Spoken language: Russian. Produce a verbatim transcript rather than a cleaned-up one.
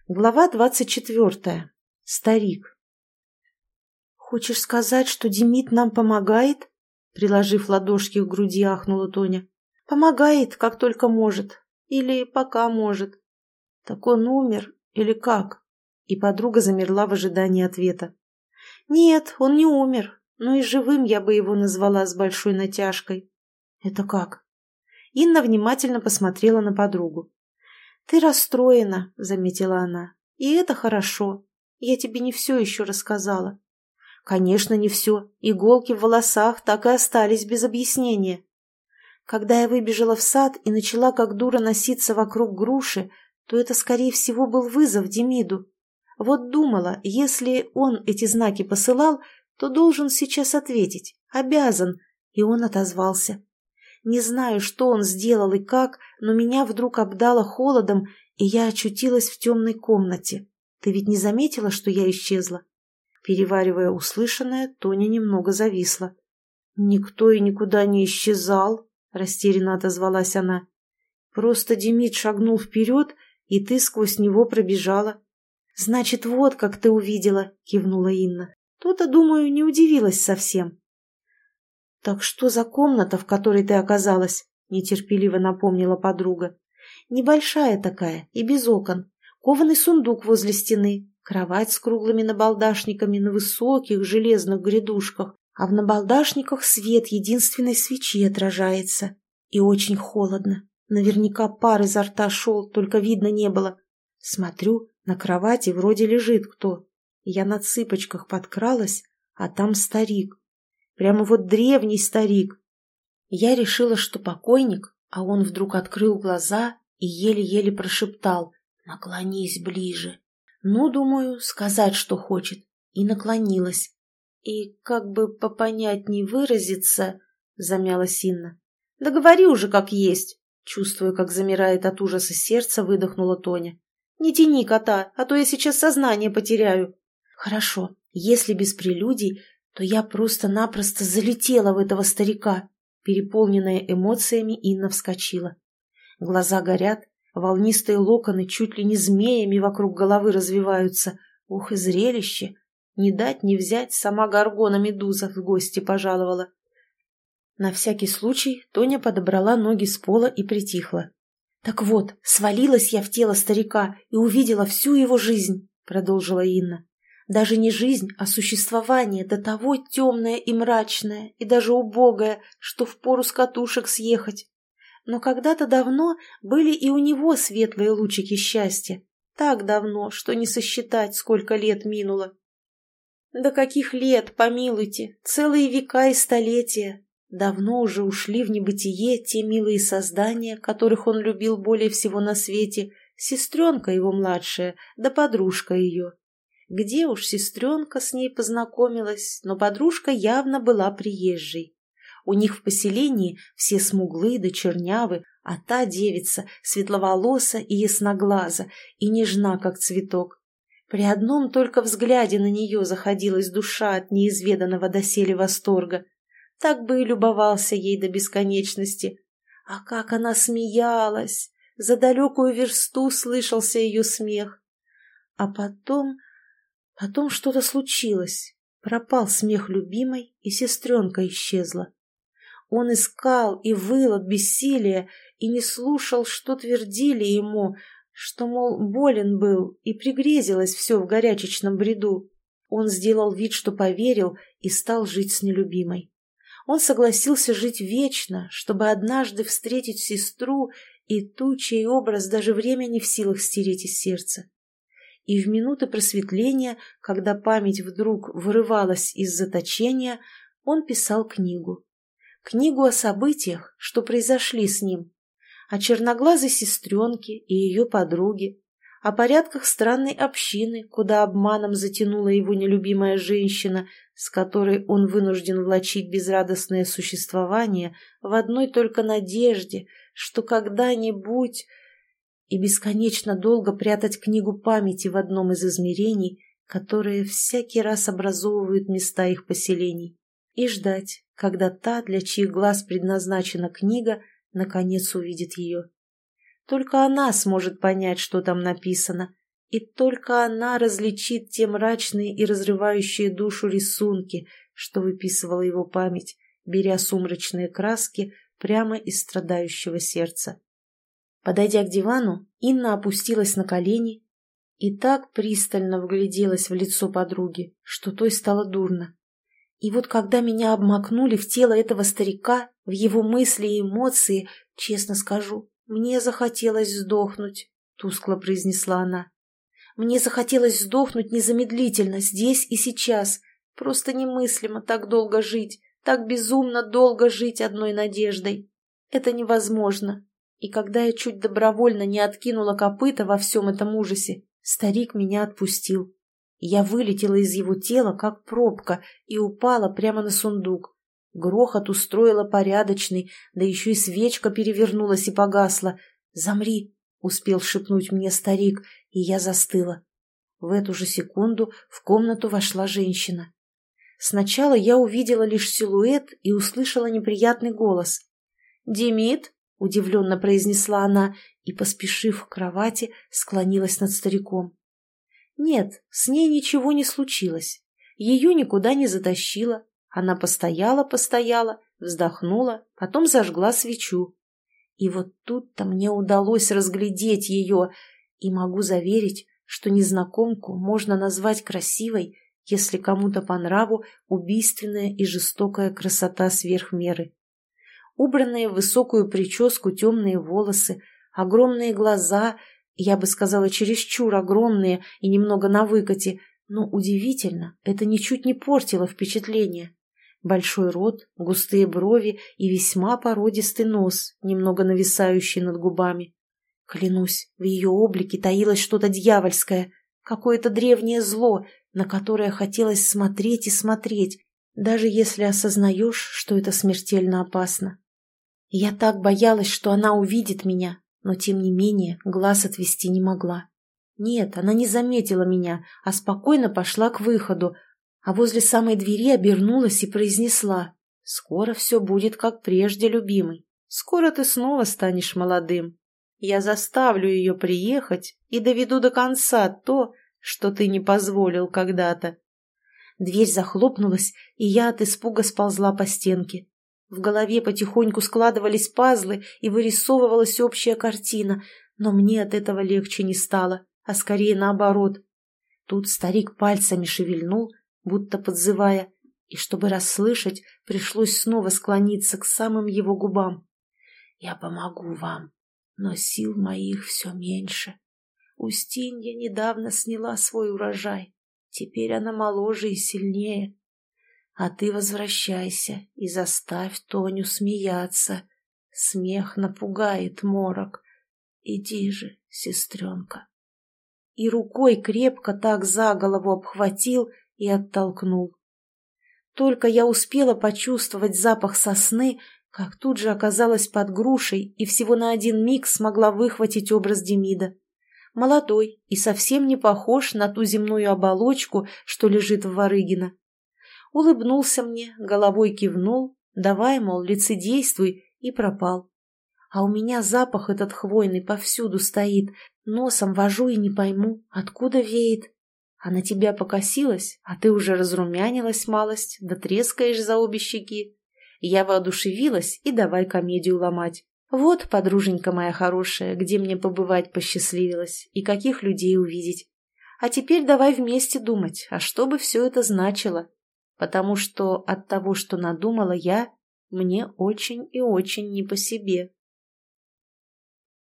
Глава двадцать четвертая. Старик. «Хочешь сказать, что Демид нам помогает?» Приложив ладошки к груди, ахнула Тоня. «Помогает, как только может. Или пока может. Так он умер? Или как?» И подруга замерла в ожидании ответа. «Нет, он не умер, но и живым я бы его назвала с большой натяжкой». «Это как?» Инна внимательно посмотрела на подругу. «Ты расстроена», — заметила она. «И это хорошо. Я тебе не все еще рассказала». «Конечно, не все. Иголки в волосах так и остались без объяснения. Когда я выбежала в сад и начала как дура носиться вокруг груши, то это, скорее всего, был вызов Демиду. Вот думала, если он эти знаки посылал, то должен сейчас ответить. Обязан». И он отозвался. Не знаю, что он сделал и как, но меня вдруг обдало холодом, и я очутилась в темной комнате. Ты ведь не заметила, что я исчезла?» Переваривая услышанное, Тоня немного зависла. «Никто и никуда не исчезал», — растерянно отозвалась она. «Просто Демид шагнул вперед, и ты сквозь него пробежала». «Значит, вот как ты увидела», — кивнула Инна. «То-то, думаю, не удивилась совсем». «Так что за комната, в которой ты оказалась?» — нетерпеливо напомнила подруга. «Небольшая такая и без окон. Кованый сундук возле стены, кровать с круглыми набалдашниками на высоких железных грядушках, а в набалдашниках свет единственной свечи отражается. И очень холодно. Наверняка пар изо рта шел, только видно не было. Смотрю, на кровати вроде лежит кто. Я на цыпочках подкралась, а там старик. Прямо вот древний старик. Я решила, что покойник, а он вдруг открыл глаза и еле-еле прошептал: «Наклонись ближе». Ну, думаю, сказать, что хочет. И наклонилась. И как бы попонятней выразиться, замялась Инна. «Да говори уже как есть», чувствуя, как замирает от ужаса сердце, выдохнула Тоня. «Не тяни кота, а то я сейчас сознание потеряю». «Хорошо, если без прелюдий, то я просто-напросто залетела в этого старика». Переполненная эмоциями, Инна вскочила. Глаза горят, волнистые локоны чуть ли не змеями вокруг головы развиваются. Ух, и зрелище! Не дать не взять, сама Горгона Медуза в гости пожаловала. На всякий случай Тоня подобрала ноги с пола и притихла. «Так вот, свалилась я в тело старика и увидела всю его жизнь», — продолжила Инна. «Даже не жизнь, а существование до того темное и мрачное, и даже убогое, что впору с катушек съехать. Но когда-то давно были и у него светлые лучики счастья. Так давно, что не сосчитать, сколько лет минуло». «Да каких лет, помилуйте, целые века и столетия. Давно уже ушли в небытие те милые создания, которых он любил более всего на свете, сестренка его младшая, да подружка ее. Где уж сестренка с ней познакомилась, но подружка явно была приезжей. У них в поселении все смуглы да чернявы, а та девица светловолоса и ясноглаза, и нежна, как цветок. При одном только взгляде на нее заходилась душа от неизведанного доселе восторга. Так бы и любовался ей до бесконечности. А как она смеялась! За далекую версту слышался ее смех. А потом... Потом что-то случилось. Пропал смех любимой, и сестренка исчезла. Он искал и выл от бессилия, и не слушал, что твердили ему, что, мол, болен был, и пригрезилось все в горячечном бреду. Он сделал вид, что поверил, и стал жить с нелюбимой. Он согласился жить вечно, чтобы однажды встретить сестру и ту, чей образ даже время не в силах стереть из сердца. И в минуты просветления, когда память вдруг вырывалась из заточения, он писал книгу. Книгу о событиях, что произошли с ним, о черноглазой сестренке и ее подруге, о порядках странной общины, куда обманом затянула его нелюбимая женщина, с которой он вынужден влачить безрадостное существование в одной только надежде, что когда-нибудь... И бесконечно долго прятать книгу памяти в одном из измерений, которые всякий раз образовывают места их поселений, и ждать, когда та, для чьих глаз предназначена книга, наконец увидит ее. Только она сможет понять, что там написано, И только она различит те мрачные и разрывающие душу рисунки, что выписывала его память, беря сумрачные краски прямо из страдающего сердца. Подойдя к дивану, Инна опустилась на колени и так пристально вгляделась в лицо подруги, что той стало дурно. И вот когда меня обмакнули в тело этого старика, в его мысли и эмоции, честно скажу, мне захотелось сдохнуть, — тускло произнесла она. Мне захотелось сдохнуть незамедлительно, здесь и сейчас. Просто немыслимо так долго жить, так безумно долго жить одной надеждой. Это невозможно. И когда я чуть добровольно не откинула копыта во всем этом ужасе, старик меня отпустил. Я вылетела из его тела, как пробка, и упала прямо на сундук. Грохот устроила порядочный, да еще и свечка перевернулась и погасла. «Замри!» — успел шепнуть мне старик, и я застыла. В эту же секунду в комнату вошла женщина. Сначала я увидела лишь силуэт и услышала неприятный голос. «Демид?» — удивленно произнесла она и, поспешив к кровати, склонилась над стариком. Нет, с ней ничего не случилось. Ее никуда не затащило. Она постояла-постояла, вздохнула, потом зажгла свечу. И вот тут-то мне удалось разглядеть ее, и могу заверить, что незнакомку можно назвать красивой, если кому-то по нраву убийственная и жестокая красота сверх меры. Убранные в высокую прическу темные волосы, огромные глаза, я бы сказала, чересчур огромные и немного на выкате, но удивительно, это ничуть не портило впечатление. Большой рот, густые брови и весьма породистый нос, немного нависающий над губами. Клянусь, в ее облике таилось что-то дьявольское, какое-то древнее зло, на которое хотелось смотреть и смотреть, даже если осознаешь, что это смертельно опасно. Я так боялась, что она увидит меня, но тем не менее глаз отвести не могла. Нет, она не заметила меня, а спокойно пошла к выходу, а возле самой двери обернулась и произнесла: «Скоро все будет как прежде, любимый. Скоро ты снова станешь молодым. Я заставлю ее приехать и доведу до конца то, что ты не позволил когда-то». Дверь захлопнулась, и я от испуга сползла по стенке. В голове потихоньку складывались пазлы и вырисовывалась общая картина, но мне от этого легче не стало, а скорее наоборот. Тут старик пальцами шевельнул, будто подзывая, и чтобы расслышать, пришлось снова склониться к самым его губам. «Я помогу вам, но сил моих все меньше. Устинья недавно сняла свой урожай, теперь она моложе и сильнее. А ты возвращайся и заставь Тоню смеяться. Смех напугает морок. Иди же, сестренка». И рукой крепко так за голову обхватил и оттолкнул. Только я успела почувствовать запах сосны, как тут же оказалась под грушей и всего на один миг смогла выхватить образ Демида. Молодой и совсем не похож на ту земную оболочку, что лежит в Варыгино. Улыбнулся мне, головой кивнул, давай, мол, лицедействуй, и пропал. А у меня запах этот хвойный повсюду стоит, носом вожу и не пойму, откуда веет. А на тебя покосилась, а ты уже разрумянилась малость, да трескаешь за обе щеки. Я воодушевилась и давай комедию ломать. Вот, подруженька моя хорошая, где мне побывать посчастливилось и каких людей увидеть. А теперь давай вместе думать, а что бы все это значило. Потому что от того, что надумала я, мне очень и очень не по себе.